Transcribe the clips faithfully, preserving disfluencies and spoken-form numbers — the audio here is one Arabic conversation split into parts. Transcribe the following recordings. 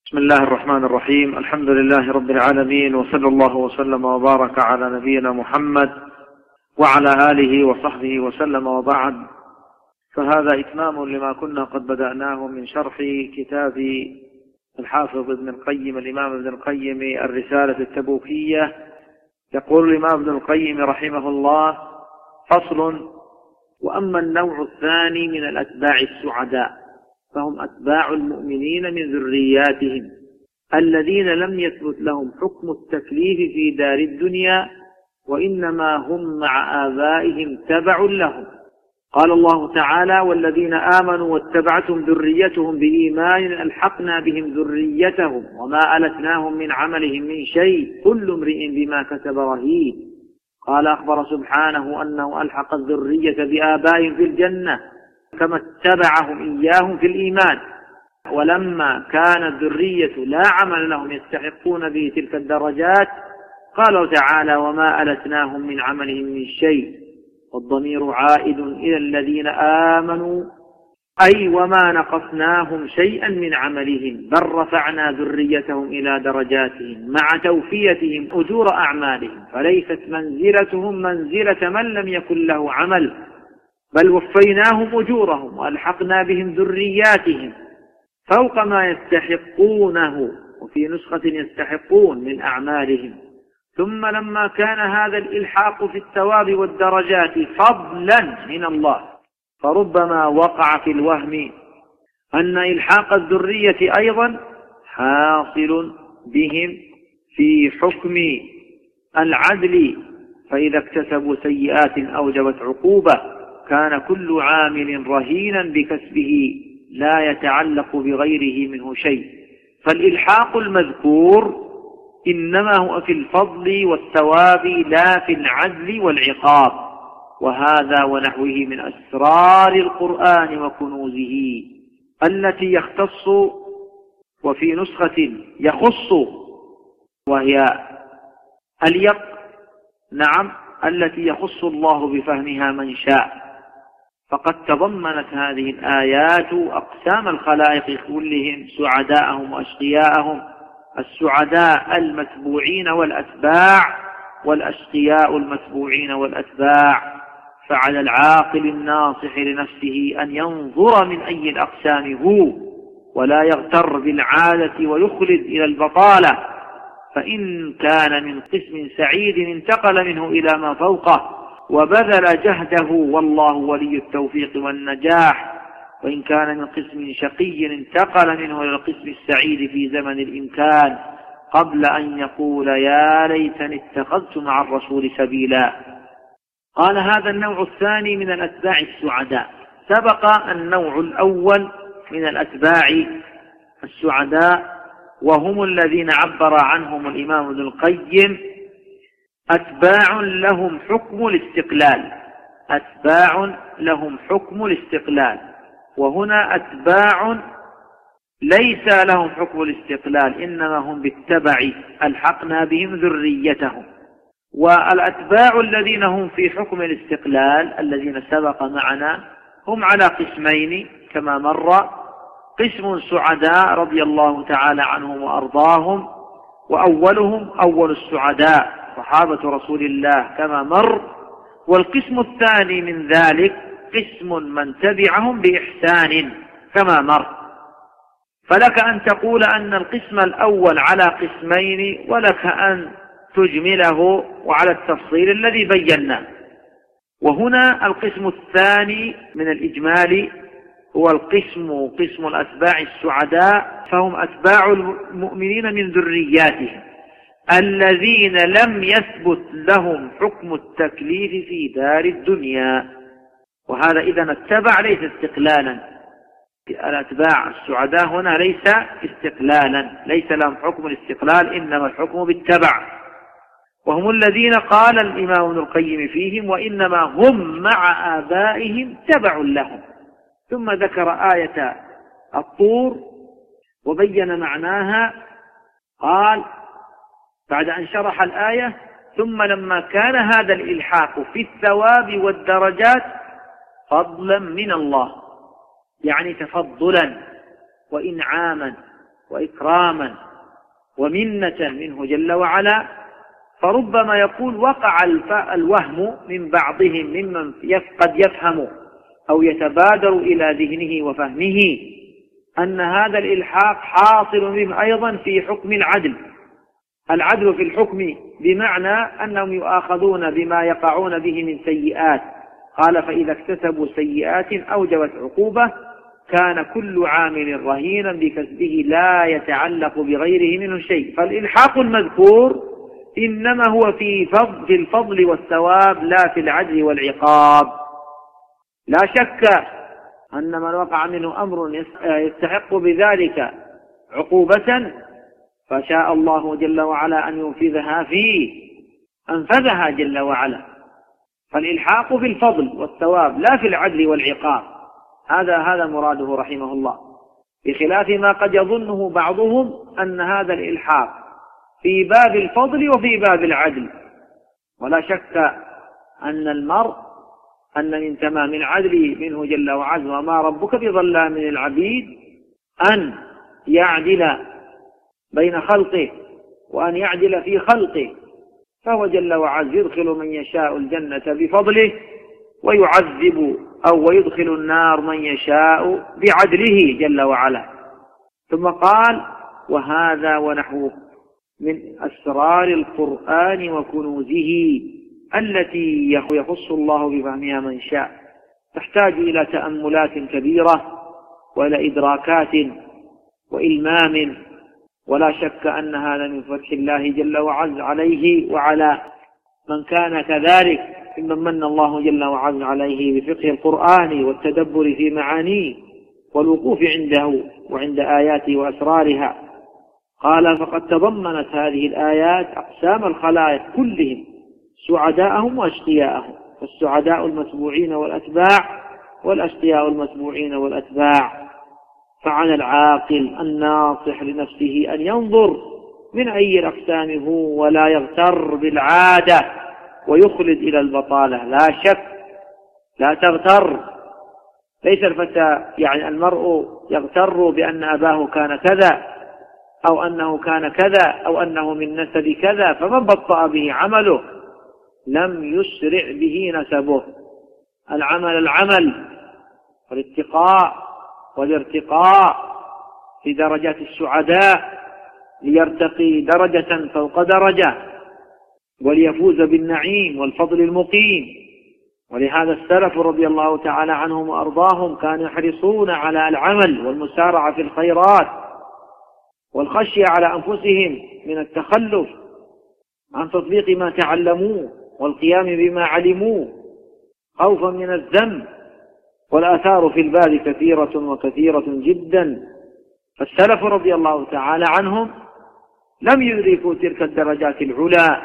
بسم الله الرحمن الرحيم. الحمد لله رب العالمين، وصلى الله وسلم وبارك على نبينا محمد وعلى آله وصحبه وسلم، وبعد، فهذا إتمام لما كنا قد بدأناه من شرح كتاب الحافظ ابن القيم الإمام ابن القيم الرسالة التبوكية. يقول الإمام ابن القيم رحمه الله: فصل: وأما النوع الثاني من الأتباع السعداء فهم أتباع المؤمنين من ذرياتهم الذين لم يثبت لهم حكم التكليف في دار الدنيا، وإنما هم مع آبائهم تبع لهم. قال الله تعالى: والذين آمنوا واتبعتهم ذريتهم بإيمان ألحقنا بهم ذريتهم وما ألتناهم من عملهم من شيء كل امرئ بما كسب رهين. قال: أخبر سبحانه أنه ألحق الذرية بآبائهم في الجنة كما اتبعهم إياهم في الإيمان، ولما كان الذرية لا عمل لهم يستحقون به تلك الدرجات قال تعالى: وما ألتناهم من عملهم من شيء، والضمير عائد إلى الذين آمنوا، أي وما نقصناهم شيئا من عملهم، بل رفعنا ذريتهم إلى درجاتهم مع توفيتهم أجور أعمالهم، فليست منزلتهم منزلة من لم يكن له عمل، بل وفيناهم أجورهم وألحقنا بهم ذرياتهم فوق ما يستحقونه، وفي نسخة يستحقون من أعمالهم. ثم لما كان هذا الإلحاق في الثواب والدرجات فضلا من الله، فربما وقع في الوهم أن إلحاق الذرية أيضا حاصل بهم في حكم العدل، فإذا اكتسبوا سيئات أوجبت عقوبة كان كل عامل رهينا بكسبه لا يتعلق بغيره منه شيء. فالإلحاق المذكور إنما هو في الفضل والثواب لا في العدل والعقاب، وهذا ونحوه من أسرار القرآن وكنوزه التي يختص، وفي نسخة يخص، وهي اليق، نعم، التي يخص الله بفهمها من شاء. فقد تضمنت هذه الآيات أقسام الخلائق كلهم، سعداءهم وأشقياءهم، السعداء المتبوعين والأتباع، والأشقياء المتبوعين والأتباع. فعلى العاقل الناصح لنفسه أن ينظر من أي الأقسام هو، ولا يغتر بالعادة ويخلد إلى البطالة، فإن كان من قسم سعيد انتقل منه إلى ما فوقه وبذل جهده، والله ولي التوفيق والنجاح، وإن كان من قسم شقي انتقل منه إلى القسم السعيد في زمن الإمكان قبل أن يقول يا ليتني اتخذت مع الرسول سبيلا. قال: هذا النوع الثاني من الأتباع السعداء. سبق النوع الأول من الأتباع السعداء، وهم الذين عبر عنهم الإمام ابن القيم أتباع لهم حكم الاستقلال، أتباع لهم حكم الاستقلال. وهنا أتباع ليس لهم حكم الاستقلال، إنما هم بالتبع ألحقنا بهم ذريتهم. والأتباع الذين هم في حكم الاستقلال الذين سبق معنا هم على قسمين كما مر: قسم سعداء رضي الله تعالى عنهم وأرضاهم، وأولهم أول السعداء صحابة رسول الله كما مر. والقسم الثاني من ذلك قسم من تبعهم بإحسان كما مر. فلك أن تقول أن القسم الأول على قسمين، ولك أن تجمله وعلى التفصيل الذي بيناه. وهنا القسم الثاني من الإجمال هو القسم قسم الأتباع السعداء، فهم أتباع المؤمنين من ذرياتهم الذين لم يثبت لهم حكم التكليف في دار الدنيا. وهذا إذن التبع ليس استقلالا، الأتباع السعداء هنا ليس استقلالا، ليس لهم حكم الاستقلال، إنما الحكم بالتبع. وهم الذين قال الإمام ابن القيم فيهم: وإنما هم مع آبائهم تبع لهم. ثم ذكر آية الطور وبين معناها، قال بعد أن شرح الآية: ثم لما كان هذا الإلحاق في الثواب والدرجات فضلا من الله، يعني تفضلا وإنعاما وإكراما ومنة منه جل وعلا، فربما يقول وقع الوهم من بعضهم ممن قد يفهم أو يتبادر إلى ذهنه وفهمه أن هذا الإلحاق حاصل بهم أيضا في حكم العدل. العدل في الحكم بمعنى أنهم يؤاخذون بما يقعون به من سيئات. قال فإذا اكتسبوا سيئات أوجبت عقوبة كان كل عامل رهينا بكسبه لا يتعلق بغيره منه شيء. فالإلحاق المذكور إنما هو في فضل, في الفضل والثواب لا في العدل والعقاب. لا شك أن من وقع منه أمر يستحق بذلك عقوبة فشاء الله جل وعلا أن ينفذها فيه أنفذها جل وعلا. فالإلحاق في الفضل والثواب لا في العدل والعقاب، هذا هذا مراده رحمه الله، بخلاف ما قد يظنه بعضهم أن هذا الإلحاق في باب الفضل وفي باب العدل. ولا شك أن المرء أن من تمام العدل منه جل وعلا وما ربك بظلام للعبيد أن يعدل بين خلقه وأن يعدل في خلقه، فهو جل وعلا يدخل من يشاء الجنة بفضله ويعذب أو ويدخل النار من يشاء بعدله جل وعلا. ثم قال وهذا ونحوه من أسرار القرآن وكنوزه التي يخص الله بفهمها من شاء، تحتاج إلى تأملات كبيرة وإلى إدراكات وإلمام. ولا شك أن هذا من فتح الله جل وعلا عليه وعلى من كان كذلك، ممن من الله جل وعلا عليه بفقه القرآن والتدبر في معانيه والوقوف عنده وعند آياته وأسرارها. قال فقد تضمنت هذه الآيات أقسام الخلائق كلهم سعداءهم وأشقياءهم، فالسعداء المتبوعين والأتباع والأشقياء المتبوعين والأتباع. فعلى العاقل الناصح لنفسه أن ينظر من أي الأقسام هو ولا يغتر بالعادة ويخلد إلى البطالة. لا شك لا تغتر، ليس الفتى يعني المرء يغتر بأن أباه كان كذا أو أنه كان كذا أو أنه من نسب كذا فمن بطأ به عمله لم يسرع به نسبه. العمل العمل والاتقاء والارتقاء في درجات السعداء ليرتقي درجة فوق درجة وليفوز بالنعيم والفضل المقيم. ولهذا السلف رضي الله تعالى عنهم وأرضاهم كانوا يحرصون على العمل والمسارعة في الخيرات والخشية على أنفسهم من التخلف عن تطبيق ما تعلموه والقيام بما علموه خوفا من الذنب. والآثار في الباب كثيرة وكثيرة جدا. فالسلف رضي الله تعالى عنهم لم يدركوا تلك الدرجات العلى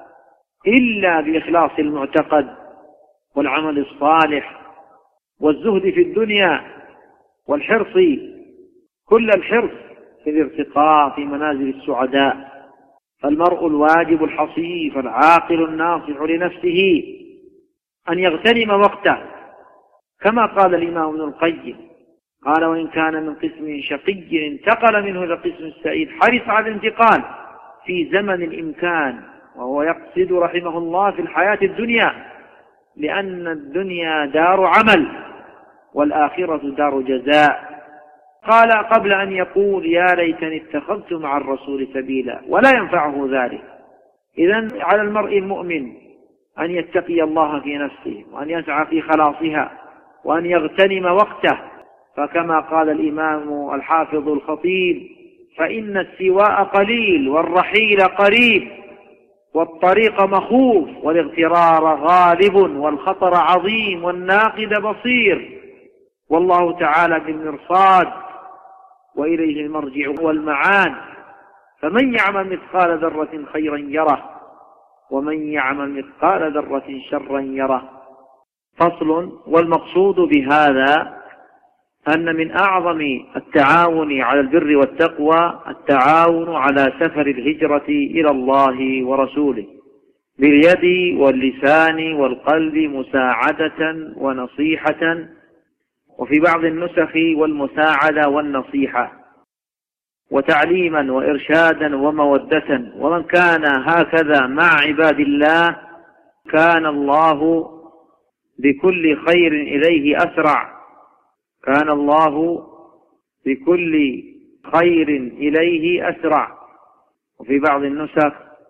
إلا بإخلاص المعتقد والعمل الصالح والزهد في الدنيا والحرص كل الحرص في الارتقاء في منازل السعداء. فالمرء الواجب الحصيف العاقل الناصح لنفسه أن يغتنم وقته، كما قال الإمام ابن القيم قال وإن كان من قسم شقي انتقل منه إلى قسم السعيد حرص على الانتقال في زمن الإمكان. وهو يقصد رحمه الله في الحياة الدنيا، لأن الدنيا دار عمل والآخرة دار جزاء. قال قبل أن يقول يا ليتني اتخذت مع الرسول سبيلا، ولا ينفعه ذلك. إذن على المرء المؤمن أن يتقي الله في نفسه وأن يسعى في خلاصها وأن يغتنم وقته. فكما قال الإمام الحافظ الخطيب فإن السواء قليل والرحيل قريب والطريق مخوف والاغترار غالب والخطر عظيم والناقد بصير والله تعالى بالمرصاد وإليه المرجع والمعاد. فمن يعمل مثقال ذرة خيرا يره ومن يعمل مثقال ذرة شرا يره. فصل. والمقصود بهذا أن من أعظم التعاون على البر والتقوى التعاون على سفر الهجرة إلى الله ورسوله باليد واللسان والقلب مساعدة ونصيحة، وفي بعض النسخ والمساعدة والنصيحة. وتعليما وإرشادا ومودة. ومن كان هكذا مع عباد الله كان الله بكل خير إليه أسرع، كان الله بكل خير إليه أسرع. وفي بعض النسخ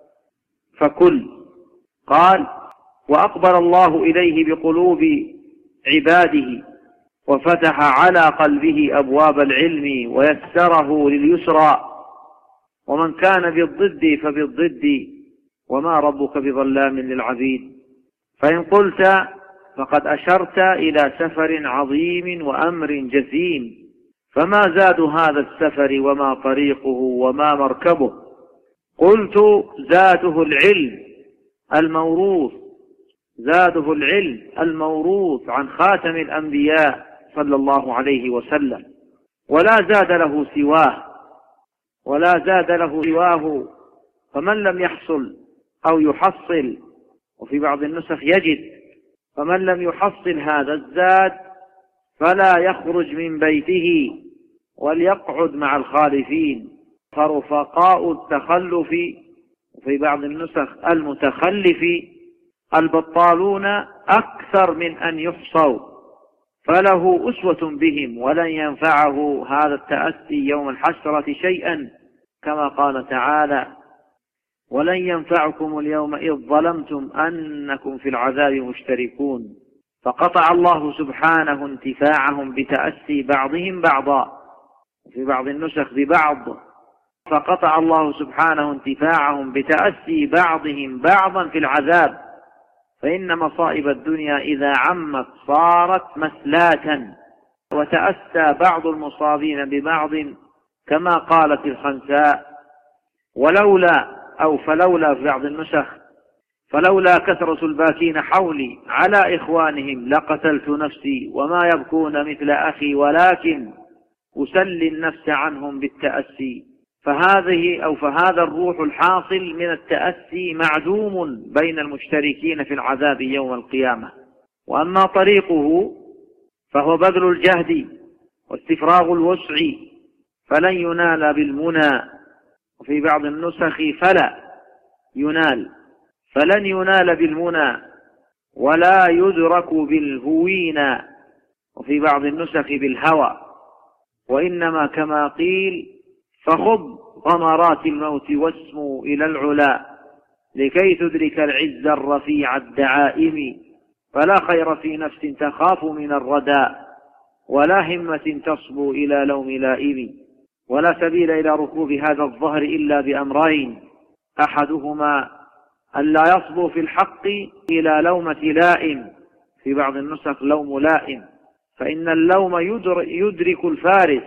فكل. قال: وأقبل الله إليه بقلوب عباده وفتح على قلبه أبواب العلم ويسره لليسرى. ومن كان بالضد فبالضد، وما ربك بظلام للعبيد. فإن قلت فقد أشرت إلى سفر عظيم وأمر جسيم، فما زاد هذا السفر وما طريقه وما مركبه؟ قلت: زاده العلم الموروث، زاده العلم الموروث عن خاتم الأنبياء صلى الله عليه وسلم، ولا زاد له سواه، ولا زاد له سواه. فمن لم يحصل أو يحصل، وفي بعض النسخ يجد، فمن لم يحصل هذا الزاد فلا يخرج من بيته وليقعد مع الخالفين. فرفقاء التخلف، وفي بعض النسخ المتخلف، البطالون أكثر من أن يحصوا، فله أسوة بهم ولن ينفعه هذا التأسي يوم الحسرة شيئا، كما قال تعالى: ولن ينفعكم اليوم إذ ظلمتم أنكم في العذاب مشتركون. فقطع الله سبحانه انتفاعهم بتأسي بعضهم بعضا، وفي بعض النسخ ببعض. فقطع الله سبحانه انتفاعهم بتأسي بعضهم بعضا في العذاب، فإن مصائب الدنيا إذا عمت صارت مسلاة، وتأسى بعض المصابين ببعض، كما قالت الخنساء: ولولا أو فلولا في بعض النسخ فلولا كثرة الباكين حولي على إخوانهم لقتلت نفسي وما يبكون مثل أخي ولكن أسلي النفس عنهم بالتأسي. فهذه أو فهذا الروح الحاصل من التأسي معدوم بين المشتركين في العذاب يوم القيامة. وأما طريقه فهو بذل الجهد واستفراغ الوسع، فلن ينال بالمنى، وفي بعض النسخ فلا ينال، فلن ينال بالمنى ولا يدرك بالهوين، وفي بعض النسخ بالهوى. وإنما كما قيل: فخذ غمرات الموت واسمو إلى العلا لكي تدرك العز الرفيع الدعائم. فلا خير في نفس تخاف من الردى ولا همة تصبو إلى لوم لائم. ولا سبيل إلى ركوب هذا الظهر إلا بأمرين: أحدهما ألا يصبو في الحق إلى لومة لائم، في بعض النسخ لوم لائم، فإن اللوم يدرك الفارس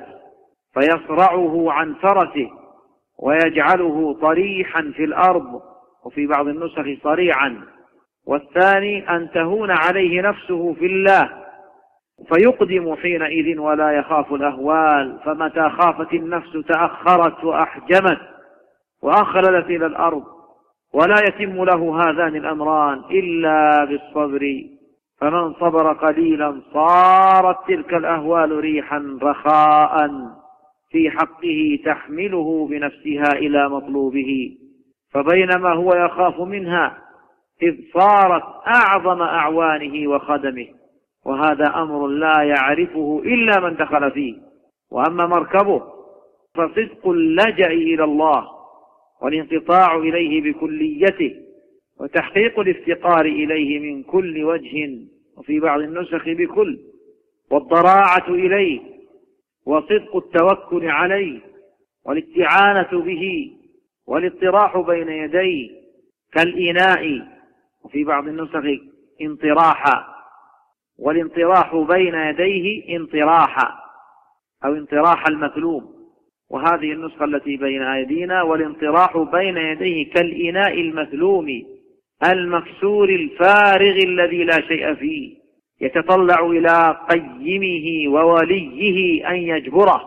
فيصرعه عن فرسه ويجعله طريحا في الأرض، وفي بعض النسخ صريعا. والثاني أن تهون عليه نفسه في الله فيقدم حينئذ ولا يخاف الأهوال، فمتى خافت النفس تأخرت وأحجمت وأخللت إلى الأرض. ولا يتم له هذان الأمران إلا بالصبر، فمن صبر قليلا صارت تلك الأهوال ريحا رخاء في حقه تحمله بنفسها إلى مطلوبه، فبينما هو يخاف منها إذ صارت أعظم أعوانه وخدمه، وهذا أمر لا يعرفه إلا من دخل فيه. وأما مركبه فصدق اللجأ إلى الله والانقطاع إليه بكليته وتحقيق الافتقار إليه من كل وجه، وفي بعض النسخ بكل، والضراعة إليه وصدق التوكل عليه والاستعانة به والاطراح بين يديه كالإناء، وفي بعض النسخ انطراحا، والانطراح بين يديه انطراحا أو انطراح المكلوم. وهذه النسخة التي بين أيدينا: والانطراح بين يديه كالإناء المثلوم المكسور الفارغ الذي لا شيء فيه، يتطلع إلى قيمه ووليه أن يجبره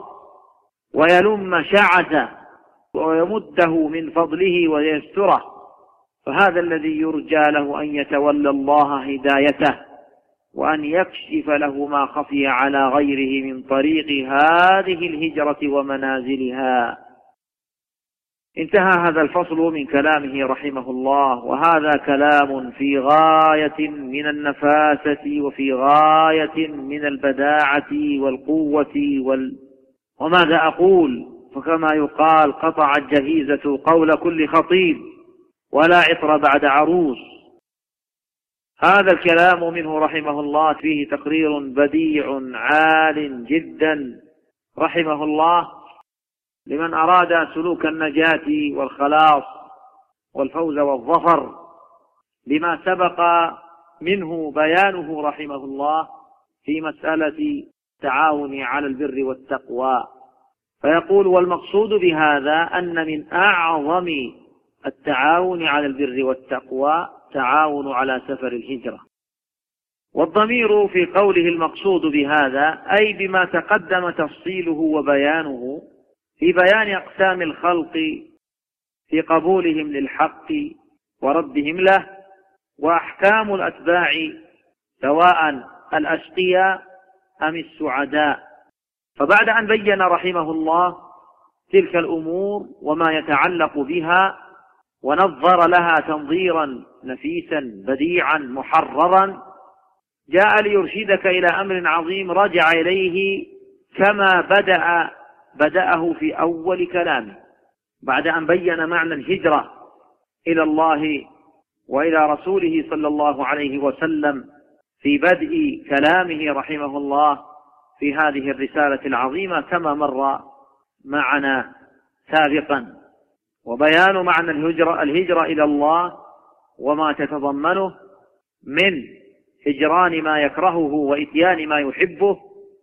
ويلم شعثه ويمده من فضله ويستره. فهذا الذي يرجى له أن يتولى الله هدايته وأن يكشف له ما خفي على غيره من طريق هذه الهجرة ومنازلها. انتهى هذا الفصل من كلامه رحمه الله، وهذا كلام في غاية من النفاسة وفي غاية من البداعة والقوة وال... وماذا أقول؟ فكما يقال قطع الجهيزة قول كل خطيب ولا عطر بعد عروس. هذا الكلام منه رحمه الله فيه تقرير بديع عال جدا رحمه الله لمن أراد سلوك النجاة والخلاص والفوز والظفر بما سبق منه بيانه رحمه الله في مسألة التعاون على البر والتقوى. فيقول: والمقصود بهذا أن من أعظم التعاون على البر والتقوى تعاون على سفر الهجرة. والضمير في قوله المقصود بهذا أي بما تقدم تفصيله وبيانه في بيان أقسام الخلق في قبولهم للحق وردهم له، وأحكام الأتباع سواء الأشقياء أم السعداء. فبعد أن بين رحمه الله تلك الأمور وما يتعلق بها ونظر لها تنظيرا نفيسا بديعا محررا، جاء ليرشدك إلى أمر عظيم رجع إليه كما بدأ بدأه في أول كلامه، بعد أن بين معنى الهجرة إلى الله وإلى رسوله صلى الله عليه وسلم في بدء كلامه رحمه الله في هذه الرسالة العظيمة كما مر معنا سابقا. وبيان معنى الهجرة, الهجرة إلى الله وما تتضمنه من هجران ما يكرهه وإتيان ما يحبه،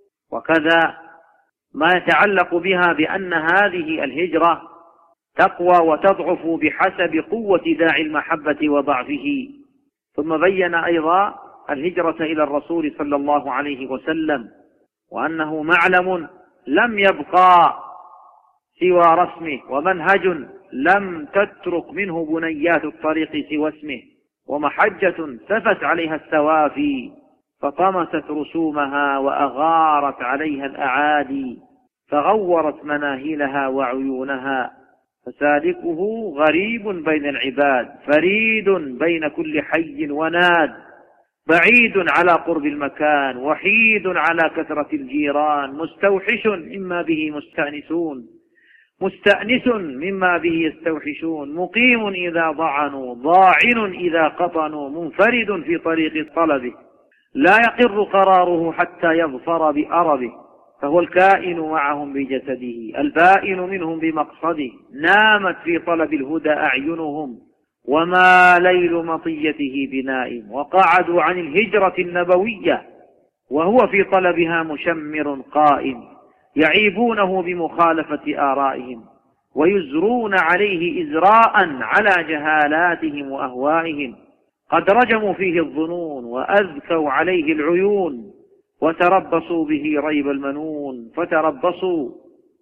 وكذا ما يتعلق بها بأن هذه الهجرة تقوى وتضعف بحسب قوة داعي المحبة وضعفه. ثم بين أيضا الهجرة إلى الرسول صلى الله عليه وسلم، وأنه معلم لم يبقى سوى رسمه، ومنهج لم تترك منه بنيات الطريق سوى اسمه، ومحجة سفت عليها السوافي فطمست رسومها وأغارت عليها الأعادي فغورت مناهلها وعيونها، فسالكه غريب بين العباد فريد بين كل حي وناد، بعيد على قرب المكان وحيد على كثرة الجيران، مستوحش مما به مستأنسون مستأنس مما به يستوحشون، مقيم إذا ضعنوا ضاعن إذا قطنوا، منفرد في طريق طلبه لا يقر قراره حتى يظفر بأربه، فهو الكائن معهم بجسده البائن منهم بمقصده، نامت في طلب الهدى أعينهم وما ليل مطيته بنائم، وقعدوا عن الهجرة النبوية وهو في طلبها مشمر قائم، يعيبونه بمخالفة آرائهم ويزرون عليه إزراء على جهالاتهم وأهوائهم، قد رجموا فيه الظنون وأذكوا عليه العيون وتربصوا به ريب المنون، فتربصوا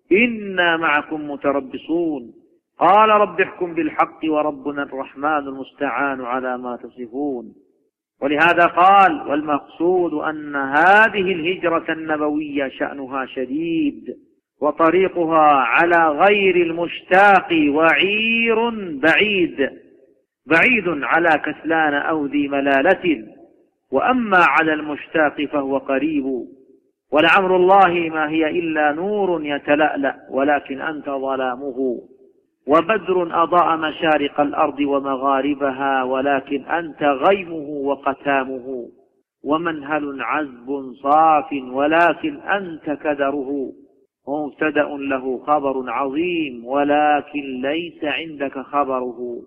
إنا معكم متربصون، قال رب احكم بالحق وربنا الرحمن المستعان على ما تصفون. ولهذا قال: والمقصود أن هذه الهجرة النبوية شأنها شديد وطريقها على غير المشتاق وعير بعيد، بعيد على كسلان أو ذي ملالة، وأما على المشتاق فهو قريب، ولعمر الله ما هي إلا نور يتلألأ ولكن أنت ظلامه، وبدر أضاء مشارق الأرض ومغاربها ولكن أنت غيمه وقتامه، ومنهل عذب صاف ولكن أنت كدره، ومبتدأ له خبر عظيم ولكن ليس عندك خبره.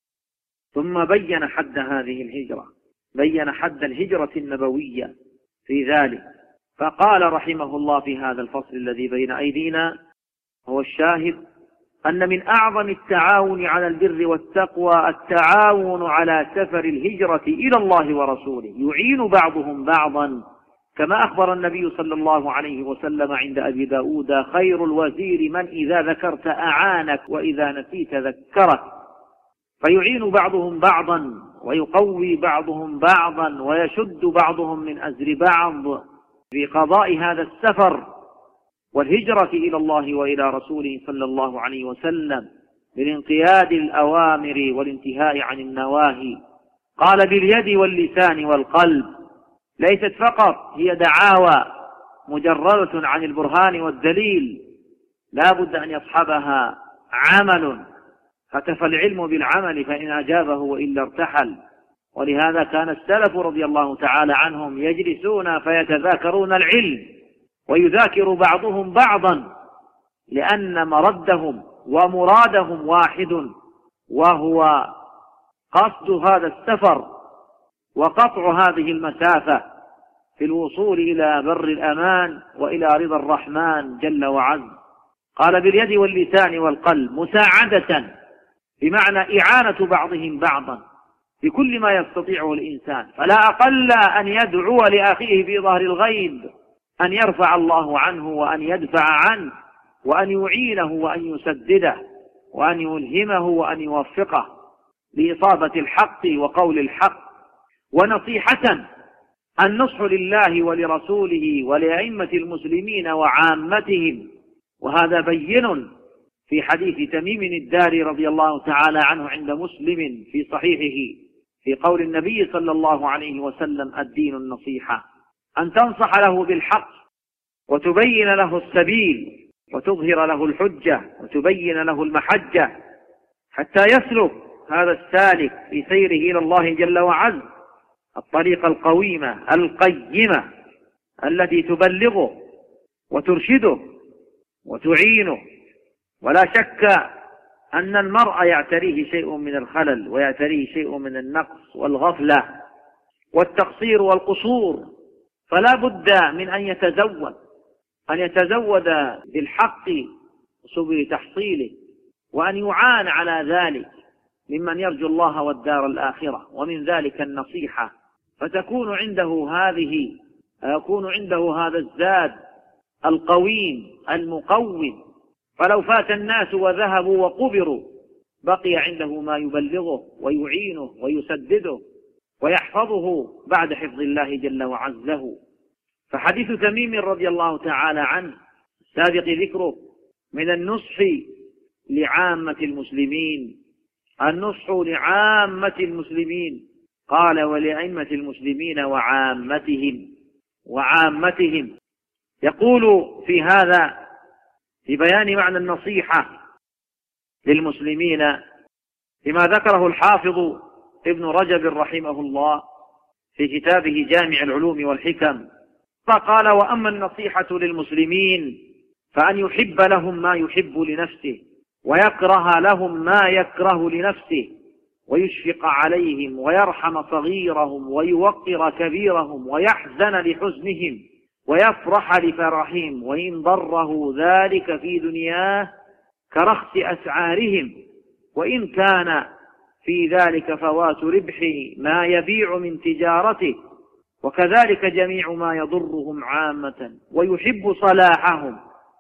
ثم بين حد هذه الهجرة، بين حد الهجرة النبوية في ذلك، فقال رحمه الله في هذا الفصل الذي بين أيدينا هو الشاهد: أن من أعظم التعاون على البر والتقوى التعاون على سفر الهجرة إلى الله ورسوله، يعين بعضهم بعضا، كما أخبر النبي صلى الله عليه وسلم عند أبي داود: خير الوزير من إذا ذكرت أعانك وإذا نسيت ذكرك. فيعين بعضهم بعضا ويقوي بعضهم بعضا ويشد بعضهم من أزر بعض في قضاء هذا السفر والهجرة إلى الله وإلى رسوله صلى الله عليه وسلم، بالانقياد للأوامر والانتهاء عن النواهي. قال باليد واللسان والقلب، ليست فقط هي دعاوى مجردة عن البرهان والدليل، لا بد أن يصحبها عمل، هتف العلم بالعمل فإن أجابه وإلا ارتحل. ولهذا كان السلف رضي الله تعالى عنهم يجلسون فيتذاكرون العلم ويذاكر بعضهم بعضا، لأن مردهم ومرادهم واحد، وهو قصد هذا السفر وقطع هذه المسافة في الوصول إلى بر الأمان وإلى رضا الرحمن جل وعز. قال باليد واللسان والقلب، مساعدة بمعنى إعانة بعضهم بعضا بكل ما يستطيعه الإنسان، فلا أقل أن يدعو لأخيه في ظهر الغيب أن يرفع الله عنه وأن يدفع عنه وأن يعينه وأن يسدده وأن يلهمه وأن يوفقه لإصابة الحق وقول الحق. ونصيحة النصح لله ولرسوله ولأئمة المسلمين وعامتهم، وهذا بين في حديث تميم الداري رضي الله تعالى عنه عند مسلم في صحيحه في قول النبي صلى الله عليه وسلم: الدين النصيحة، أن تنصح له بالحق وتبين له السبيل وتظهر له الحجة وتبين له المحجة حتى يسلك هذا السالك في سيره إلى الله جل وعز الطريقة القويمة القيمة التي تبلغه وترشده وتعينه. ولا شك أن المرء يعتريه شيء من الخلل ويعتريه شيء من النقص والغفلة والتقصير والقصور، فلا بد من أن يتزود أن يتزود بالحق سبل تحصيله، وأن يعان على ذلك ممن يرجو الله والدار الآخرة، ومن ذلك النصيحة، فتكون عنده هذه يكون عنده هذا الزاد القويم المقوم، فلو فات الناس وذهبوا وقبروا بقي عنده ما يبلغه ويعينه ويسدده ويحفظه بعد حفظ الله جل وعز له. فحديث تميم رضي الله تعالى عنه سابق ذكره من النصح لعامة المسلمين، النصح لعامة المسلمين، قال: ولأئمة المسلمين وعامتهم وعامتهم. يقول في هذا في بيان معنى النصيحة للمسلمين بما ذكره الحافظ ابن رجب رحمه الله في كتابه جامع العلوم والحكم، فقال: وأما النصيحة للمسلمين فأن يحب لهم ما يحب لنفسه ويكره لهم ما يكره لنفسه ويشفق عليهم ويرحم صغيرهم ويوقر كبيرهم ويحزن لحزنهم ويفرح لفرحهم، وإن ضره ذلك في دنياه كرخص أسعارهم، وإن كان في ذلك فوات ربحه ما يبيع من تجارته، وكذلك جميع ما يضرهم عامة، ويحب صلاحهم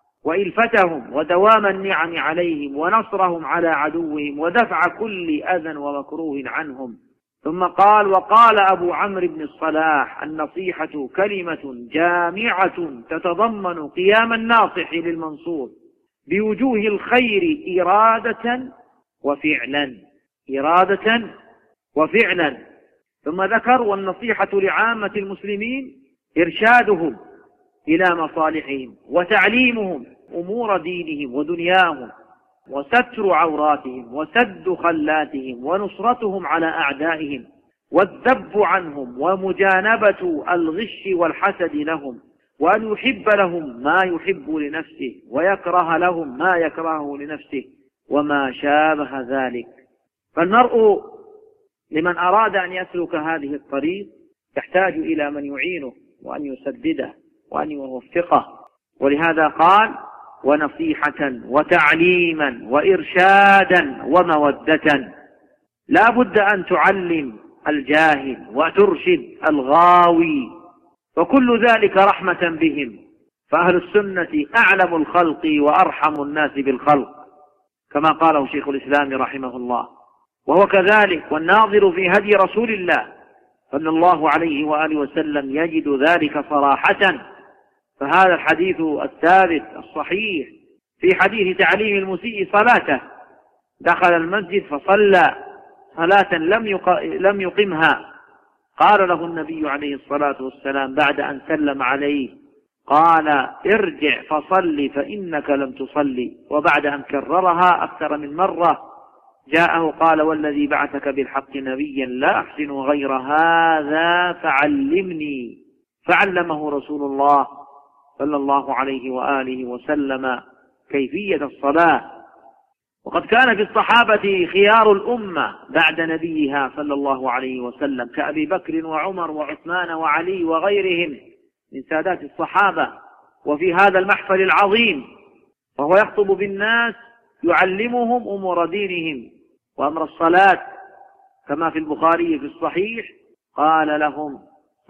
وإلفتهم ودوام النعم عليهم ونصرهم على عدوهم ودفع كل أذى ومكروه عنهم. ثم قال: وقال أبو عمرو بن الصلاح: النصيحة كلمة جامعة تتضمن قيام الناصح للمنصور بوجوه الخير إرادة وفعلا إرادة وفعلا. ثم ذكر: والنصيحة لعامة المسلمين إرشادهم إلى مصالحهم وتعليمهم أمور دينهم ودنياهم وستر عوراتهم وسد خلاتهم ونصرتهم على أعدائهم والذب عنهم ومجانبة الغش والحسد لهم، وأن يحب لهم ما يحب لنفسه ويكره لهم ما يكرهه لنفسه وما شابه ذلك. فالمرء لمن أراد أن يسلك هذه الطريق يحتاج إلى من يعينه وأن يسدده وأن يوفقه، ولهذا قال: ونصيحة وتعليما وإرشادا ومودة. لا بد أن تعلم الجاهل وترشد الغاوي، وكل ذلك رحمة بهم، فأهل السنة أعلم الخلق وأرحم الناس بالخلق كما قاله شيخ الإسلام رحمه الله، وهو كذلك. والناظر في هدي رسول الله صلى الله عليه وآله وسلم يجد ذلك صراحة. فهذا الحديث الثابت الصحيح في حديث تعليم المسيء صلاته دخل المسجد فصلى صلاة لم يقمها، قال له النبي عليه الصلاة والسلام بعد أن سلم عليه، قال ارجع فصل فإنك لم تصلي. وبعد أن كررها أكثر من مرة جاءه قال والذي بعثك بالحق نبيا لا أحسن غير هذا فعلمني، فعلمه رسول الله صلى الله عليه وآله وسلم كيفية الصلاة. وقد كان في الصحابة خيار الأمة بعد نبيها صلى الله عليه وسلم كأبي بكر وعمر وعثمان وعلي وغيرهم من سادات الصحابة. وفي هذا المحفل العظيم وهو يخطب بالناس يعلمهم أمور دينهم وأمر الصلاة كما في البخاري في الصحيح قال لهم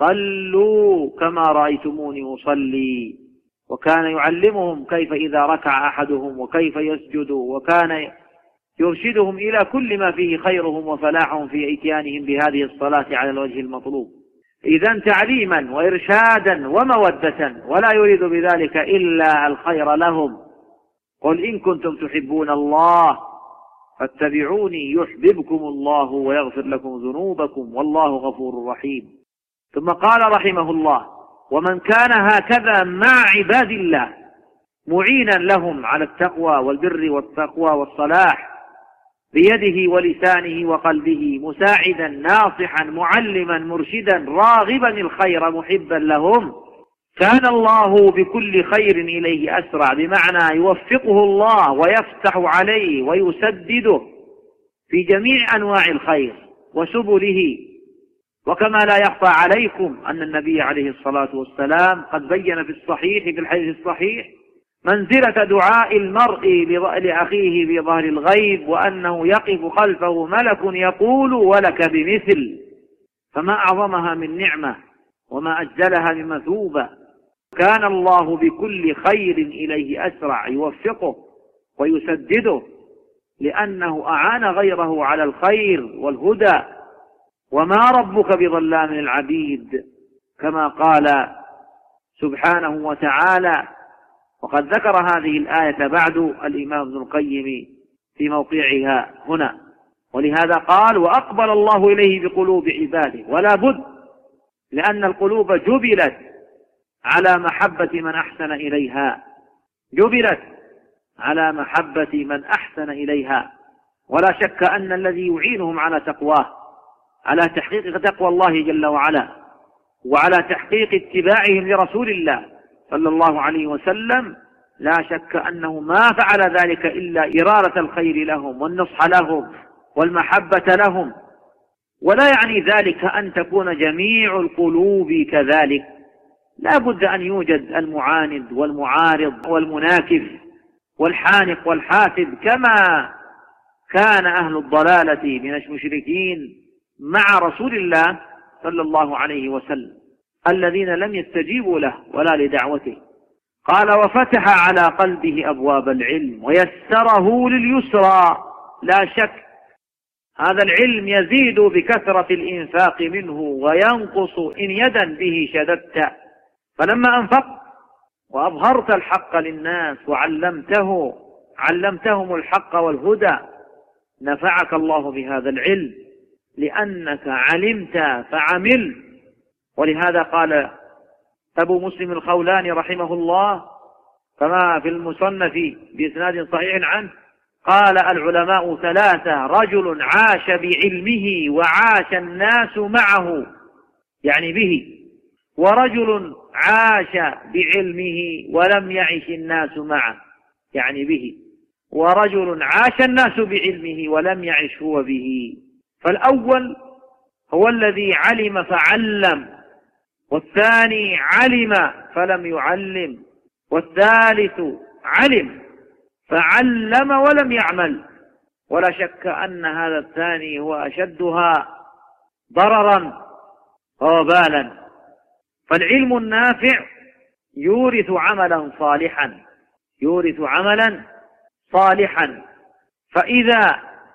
صلوا كما رأيتموني أصلي، وكان يعلمهم كيف إذا ركع أحدهم وكيف يسجد، وكان يرشدهم إلى كل ما فيه خيرهم وفلاحهم في إتيانهم بهذه الصلاة على الوجه المطلوب. إذن تعليما وإرشادا ومودة، ولا يريد بذلك إلا الخير لهم. قل إن كنتم تحبون الله فاتبعوني يحببكم الله ويغفر لكم ذنوبكم والله غفور رحيم. ثم قال رحمه الله ومن كان هكذا مع عباد الله معينا لهم على التقوى والبر والتقوى والصلاح بيده ولسانه وقلبه، مساعدا ناصحا معلما مرشدا راغبا الخير محبا لهم، كان الله بكل خير إليه أسرع، بمعنى يوفقه الله ويفتح عليه ويسدده في جميع أنواع الخير وسبله. وكما لا يخفى عليكم أن النبي عليه الصلاة والسلام قد بين في الصحيح في الحديث الصحيح منزلة دعاء المرء لأخيه بظهر الغيب، وأنه يقف خلفه ملك يقول ولك بمثل، فما أعظمها من نعمة وما أجزلها من مثوبة. كان الله بكل خير إليه أسرع، يوفقه ويسدده لأنه أعان غيره على الخير والهدى. وما ربك بظلام للعبيد كما قال سبحانه وتعالى. وقد ذكر هذه الآية بعد الإمام ابن القيم في موقعها هنا، ولهذا قال وأقبل الله إليه بقلوب عباده، ولا بد، لأن القلوب جبلت على محبة من أحسن إليها، جبلت على محبة من أحسن إليها. ولا شك أن الذي يعينهم على تقواه، على تحقيق تقوى الله جل وعلا، وعلى تحقيق اتباعهم لرسول الله صلى الله عليه وسلم، لا شك أنه ما فعل ذلك إلا إرادة الخير لهم والنصح لهم والمحبة لهم. ولا يعني ذلك أن تكون جميع القلوب كذلك، لا بد أن يوجد المعاند والمعارض والمناكف والحانق والحاسد، كما كان أهل الضلالة من المشركين مع رسول الله صلى الله عليه وسلم الذين لم يستجيبوا له ولا لدعوته. قال وفتح على قلبه أبواب العلم ويسره لليسرى. لا شك هذا العلم يزيد بكثرة الإنفاق منه وينقص إن يدا به شددت. فلما أنفقت وأظهرت الحق للناس وعلمته علمتهم الحق والهدى نفعك الله بهذا العلم، لأنك علمت فعملت. ولهذا قال أبو مسلم الخولاني رحمه الله كما في المصنف بإسناد صحيح عنه قال العلماء ثلاثة: رجل عاش بعلمه وعاش الناس معه، يعني به، ورجل عاش بعلمه ولم يعش الناس معه، يعني به، ورجل عاش الناس بعلمه ولم يعش هو به. فالأول هو الذي علم فعلم، والثاني علم فلم يعلم، والثالث علم فعلم ولم يعمل. ولا شك أن هذا الثاني هو أشدها ضررا ووبالا. فالعلم النافع يورث عملا صالحا، يورث عملا صالحا. فإذا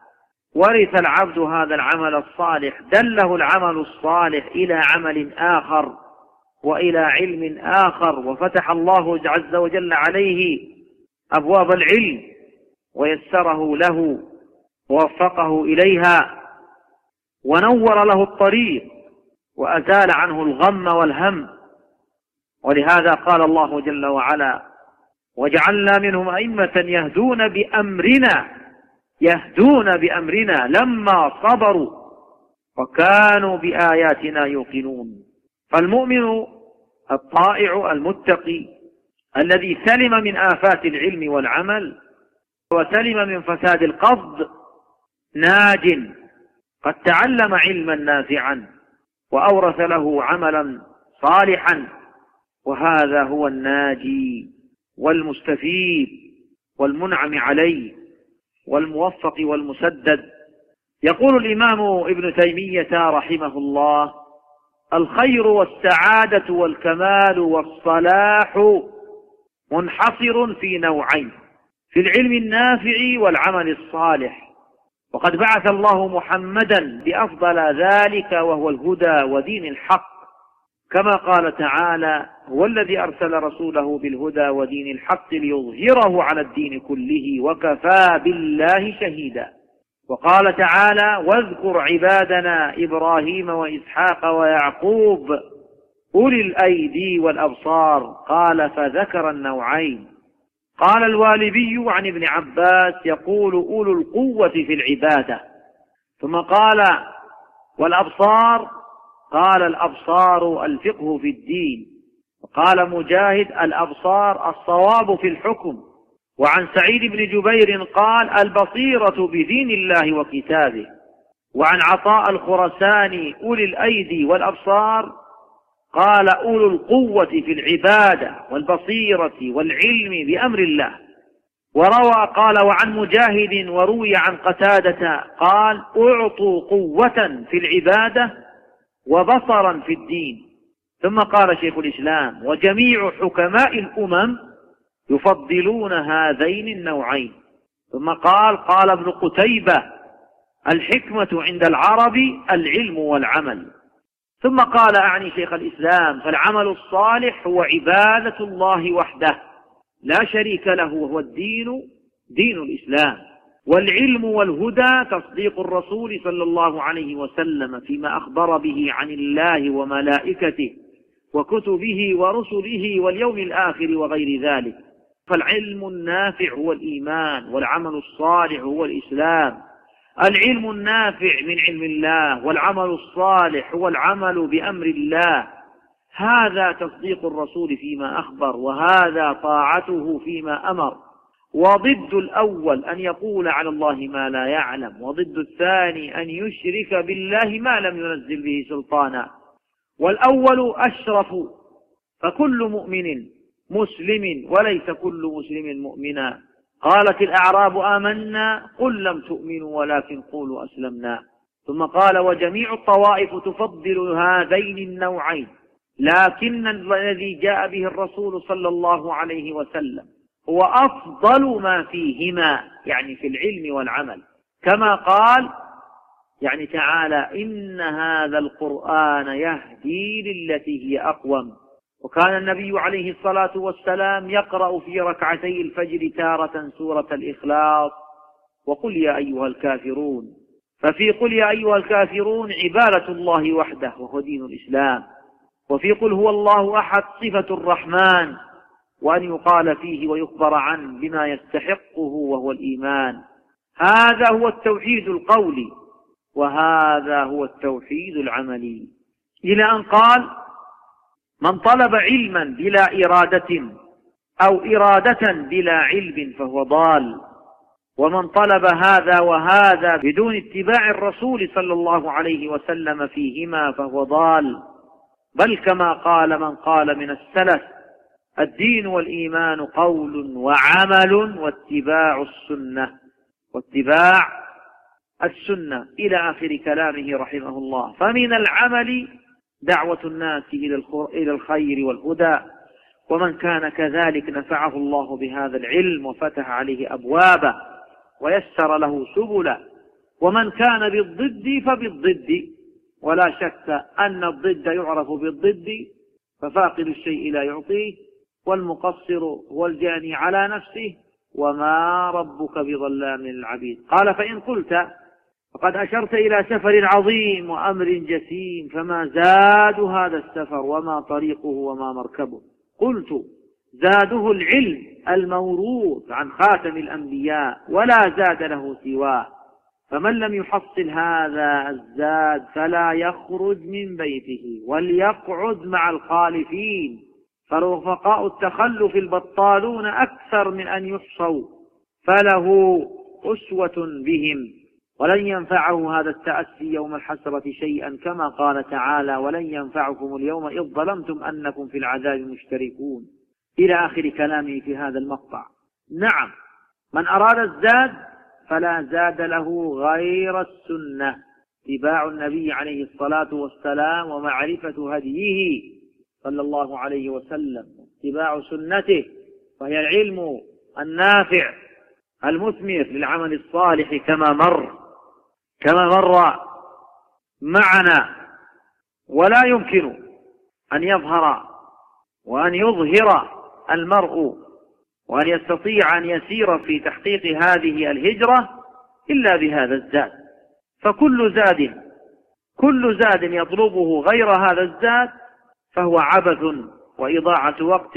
ورث العبد هذا العمل الصالح دله العمل الصالح إلى عمل آخر وإلى علم آخر، وفتح الله عز وجل عليه أبواب العلم ويسره له ووفقه إليها ونور له الطريق وأزال عنه الغم والهم. ولهذا قال الله جل وعلا: وجعلنا منهم أئمة يهدون بأمرنا يهدون بأمرنا لما صبروا وكانوا بآياتنا يوقنون. فالمؤمن الطائع المتقي الذي سلم من آفات العلم والعمل وسلم من فساد القصد ناج، قد تعلم علما نافعا وأورث له عملا صالحا، وهذا هو الناجي والمستفيد والمنعم عليه والموفق والمسدد. يقول الإمام ابن تيمية رحمه الله: الخير والسعادة والكمال والصلاح منحصر في نوعين: في العلم النافع والعمل الصالح. وقد بعث الله محمدا بأفضل ذلك وهو الهدى ودين الحق، كما قال تعالى: هو الذي أرسل رسوله بالهدى ودين الحق ليظهره على الدين كله وكفى بالله شهيدا. وقال تعالى: واذكر عبادنا إبراهيم وإسحاق ويعقوب أولي الأيدي والأبصار. قال: فذكر النوعين. قال الوالبي عن ابن عباس يقول: أولو القوة في العبادة. ثم قال: والأبصار؟ قال: الأبصار الفقه في الدين. وقال مجاهد: الأبصار الصواب في الحكم. وعن سعيد بن جبير قال: البصيرة بدين الله وكتابه. وعن عطاء الخرساني: أولي الأيدي والأبصار قال: أولو القوة في العبادة والبصيرة والعلم بأمر الله. وروى قال: وعن مجاهد وروي عن قتادة قال: أعطوا قوة في العبادة وبصرا في الدين. ثم قال شيخ الإسلام: وجميع حكماء الأمم يفضلون هذين النوعين. ثم قال: قال ابن قتيبة: الحكمة عند العرب العلم والعمل. ثم قال: أعني شيخ الإسلام: فالعمل الصالح هو عبادة الله وحده لا شريك له، وهو الدين دين الإسلام. والعلم والهدى تصديق الرسول صلى الله عليه وسلم فيما أخبر به عن الله وملائكته وكتبه ورسله واليوم الآخر وغير ذلك. فالعلم النافع هو الإيمان، والعمل الصالح هو الإسلام. العلم النافع من علم الله، والعمل الصالح هو العمل بأمر الله. هذا تصديق الرسول فيما أخبر، وهذا طاعته فيما أمر. وضد الأول أن يقول على الله ما لا يعلم، وضد الثاني أن يشرك بالله ما لم ينزل به سلطانا. والأول أشرف، فكل مؤمن مسلم وليس كل مسلم مؤمنا. قالت الأعراب آمنا قل لم تؤمنوا ولكن قولوا أسلمنا. ثم قال: وجميع الطوائف تفضل هذين النوعين، لكن الذي جاء به الرسول صلى الله عليه وسلم هو أفضل ما فيهما، يعني في العلم والعمل، كما قال يعني تعالى: إن هذا القرآن يهدي للتي هي أقوم. وكان النبي عليه الصلاة والسلام يقرأ في ركعتي الفجر تارة سورة الإخلاص وقل يا أيها الكافرون. ففي قل يا أيها الكافرون عبادة الله وحده وهو دين الإسلام، وفي قل هو الله أحد صفة الرحمن، وأن يقال فيه ويخبر عنه بما يستحقه وهو الإيمان. هذا هو التوحيد القولي، وهذا هو التوحيد العملي. إلى أن قال: من طلب علما بلا إرادة أو إرادة بلا علم فهو ضال، ومن طلب هذا وهذا بدون اتباع الرسول صلى الله عليه وسلم فيهما فهو ضال. بل كما قال من قال من السلف: الدين والإيمان قول وعمل واتباع السنة واتباع السنة إلى آخر كلامه رحمه الله. فمن العمل دعوة الناس إلى الخير والهدى، ومن كان كذلك نفعه الله بهذا العلم وفتح عليه أبوابه ويسر له سبله. ومن كان بالضد فبالضد، ولا شك أن الضد يعرف بالضد، ففاقد الشيء لا يعطيه، والمقصر هو الجاني على نفسه، وما ربك بظلام للعبيد. قال فإن قلت فقد أشرت إلى سفر عظيم وأمر جسيم، فما زاد هذا السفر وما طريقه وما مركبه؟ قلت زاده العلم الموروث عن خاتم الأنبياء ولا زاد له سواه، فمن لم يحصل هذا الزاد فلا يخرج من بيته وليقعد مع الخالفين، فرفقاء التخلف البطالون أكثر من أن يحصوا، فله أسوة بهم، ولن ينفعه هذا التأسي يوم الحسرة شيئا، كما قال تعالى ولن ينفعكم اليوم إذ ظلمتم أنكم في العذاب مشتركون، إلى آخر كلامه في هذا المقطع. نعم، من أراد الزاد فلا زاد له غير السنة، اتباع النبي عليه الصلاة والسلام ومعرفة هديه صلى الله عليه وسلم، اتباع سنته، وهي العلم النافع المثمر للعمل الصالح، كما مر كما مر معنا. ولا يمكن أن يظهر وأن يظهر المرء وأن يستطيع أن يسير في تحقيق هذه الهجرة إلا بهذا الزاد، فكل زاد كل زاد يطلبه غير هذا الزاد فهو عبث وإضاعة وقت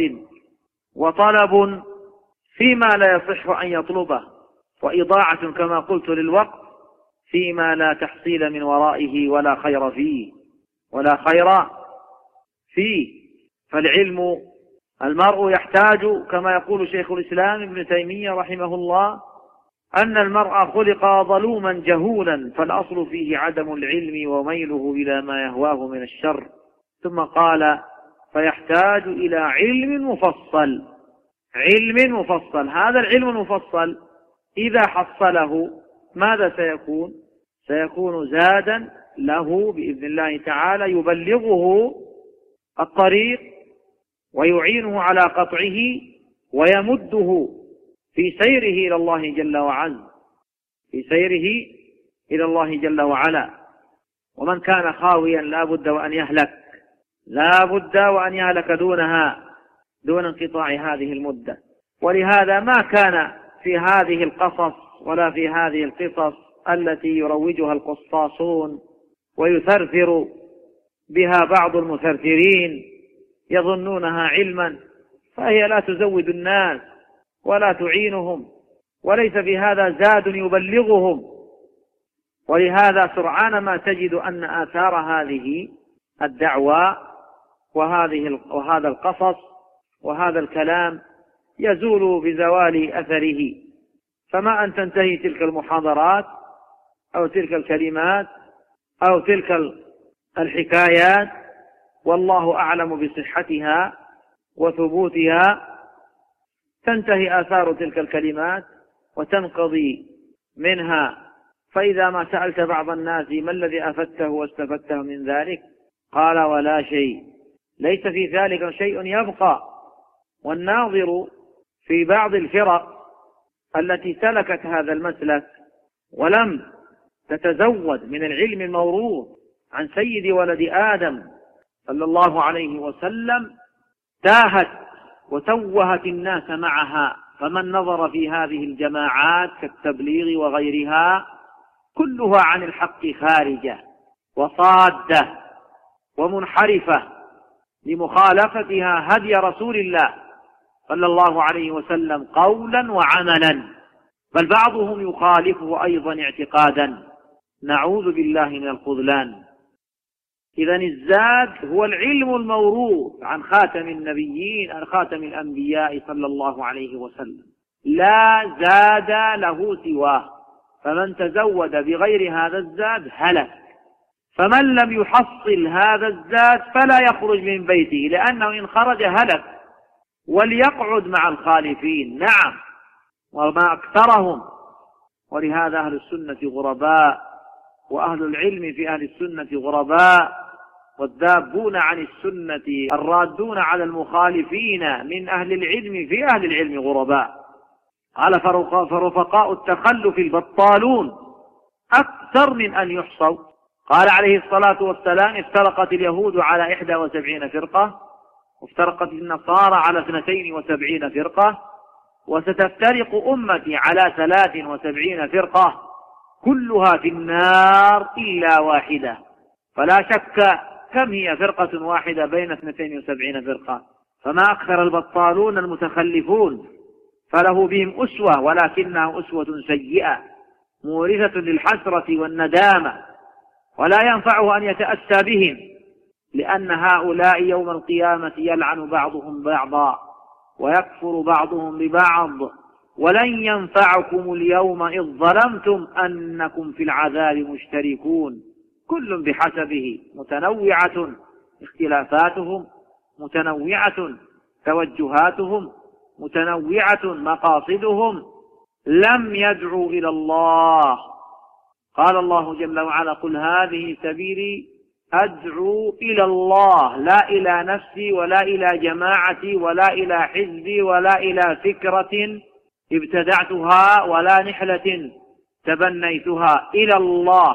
وطلب فيما لا يصح أن يطلبه، وإضاعة كما قلت للوقت فيما لا تحصيل من ورائه ولا خير فيه ولا خير فيه. فالعلم المرء يحتاج، كما يقول شيخ الإسلام ابن تيمية رحمه الله، أن المرء خلق ظلوما جهولا، فالأصل فيه عدم العلم وميله إلى ما يهواه من الشر. ثم قال فيحتاج إلى علم مفصل. علم مفصل، هذا العلم المفصل إذا حصله ماذا سيكون؟ سيكون زادا له بإذن الله تعالى، يبلغه الطريق ويعينه على قطعه ويمده في سيره إلى الله جل وعز في سيره إلى الله جل وعلا. ومن كان خاويا لا بد وأن يهلك لا بد وأن يهلك دونها دون انقطاع هذه المدة. ولهذا ما كان في هذه القصص ولا في هذه القصص التي يروجها القصاصون ويثرثر بها بعض المثرثرين يظنونها علما، فهي لا تزود الناس ولا تعينهم، وليس في هذا زاد يبلغهم. ولهذا سرعان ما تجد أن آثار هذه الدعوة وهذه وهذا القصص وهذا الكلام يزول بزوال أثره، فما أن تنتهي تلك المحاضرات أو تلك الكلمات أو تلك الحكايات، والله أعلم بصحتها وثبوتها، تنتهي آثار تلك الكلمات وتنقضي منها. فإذا ما سألت بعض الناس ما الذي أفدته واستفدته من ذلك، قال ولا شيء، ليس في ذلك شيء يبقى. والناظر في بعض الفرق التي سلكت هذا المسلك ولم تتزود من العلم الموروث عن سيد ولد آدم صلى الله عليه وسلم تاهت وتوهت الناس معها. فمن نظر في هذه الجماعات كالتبليغ وغيرها كلها عن الحق خارجة وصادة ومنحرفة لمخالفتها هدي رسول الله صلى الله عليه وسلم قولا وعملا، بل بعضهم يخالفه أيضا اعتقادا، نعوذ بالله من الخذلان. إذن الزاد هو العلم الموروث عن خاتم النبيين عن خاتم الأنبياء صلى الله عليه وسلم، لا زاد له سواه، فمن تزود بغير هذا الزاد هلك. فمن لم يحصل هذا الزاد فلا يخرج من بيته، لأنه إن خرج هلك. وليقعد مع الخالفين، نعم، وما أكثرهم. ولهذا أهل السنة غرباء، وأهل العلم في أهل السنة غرباء، والذابون عن السنة الرادون على المخالفين من أهل العلم في أهل العلم غرباء. قال فرفقاء التخلف البطالون أكثر من أن يحصوا. قال عليه الصلاة والسلام افترقت اليهود على إحدى وسبعين فرقة، وافترقت النصارى على اثنتين وسبعين فرقة، وستفترق أمتي على ثلاث وسبعين فرقة كلها في النار إلا واحدة. فلا شك كم هي فرقة واحدة بين اثنتين وسبعين فرقة. فما أكثر البطالون المتخلفون، فله بهم أسوة ولكنها أسوة سيئة مورثة للحسرة والندامة، ولا ينفعه أن يتأسى بهم، لأن هؤلاء يوم القيامة يلعن بعضهم بعضا ويكفر بعضهم ببعض. ولن ينفعكم اليوم إذ ظلمتم أنكم في العذاب مشتركون، كل بحسبه، متنوعة اختلافاتهم، متنوعة توجهاتهم، متنوعة مقاصدهم، لم يدعوا إلى الله. قال الله جل وعلا: قل هذه سبيلي أدعو إلى الله، لا إلى نفسي ولا إلى جماعتي ولا إلى حزبي ولا إلى فكرة ابتدعتها ولا نحلة تبنيتها، إلى الله،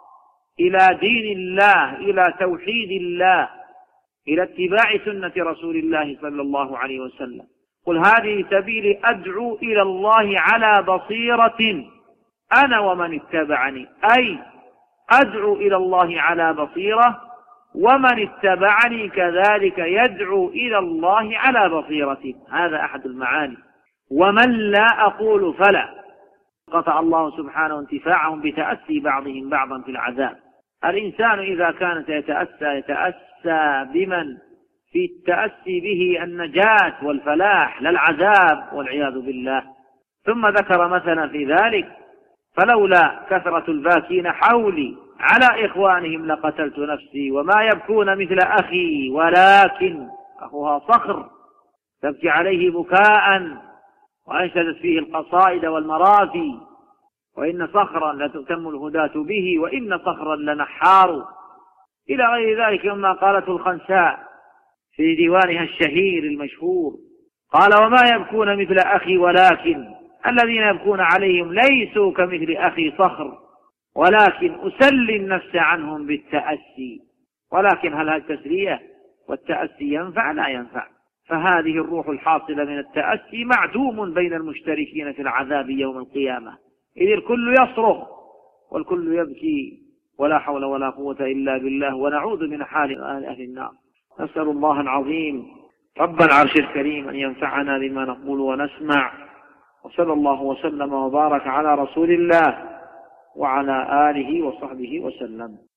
إلى دين الله، إلى توحيد الله، إلى اتباع سنة رسول الله صلى الله عليه وسلم. قل هذه سبيلي أدعو إلى الله على بصيرة أنا ومن اتبعني، أي أدعو إلى الله على بصيرة، ومن اتبعني كذلك يدعو إلى الله على بصيرة. هذا أحد المعاني. ومن لا أقول فلا، قطع الله سبحانه انتفاعهم بتأسي بعضهم بعضا في العذاب. الإنسان إذا كان يتأسى يتأسى بمن في التأسي به النجاة والفلاح، لا العذاب والعياذ بالله. ثم ذكر مثلا في ذلك: فلولا كثرة الباكين حولي على إخوانهم لقتلت نفسي وما يبكون مثل أخي ولكن، أخوها صخر تبكي عليه بكاء، وأنشدت فيه القصائد والمراثي: وإن صخرا لتؤتم الهداة به وإن صخرا لنحار، إلى غير ذلك مما قالته الخنساء في ديوانها الشهير المشهور. قال: وما يبكون مثل أخي ولكن، الذين يبكون عليهم ليسوا كمثل أخي صخر، ولكن أسلي النفس عنهم بالتأسي. ولكن هل التسلية والتأسي ينفع؟ لا ينفع. فهذه الروح الحاصلة من التأسي معدوم بين المشتركين في العذاب يوم القيامة، إذ الكل يصرخ والكل يبكي، ولا حول ولا قوة إلا بالله، ونعوذ من حال أهل النار. نسأل الله العظيم رب العرش الكريم أن ينفعنا بما نقول ونسمع، وصلى الله وسلم وبارك على رسول الله وعلى آله وصحبه وسلم.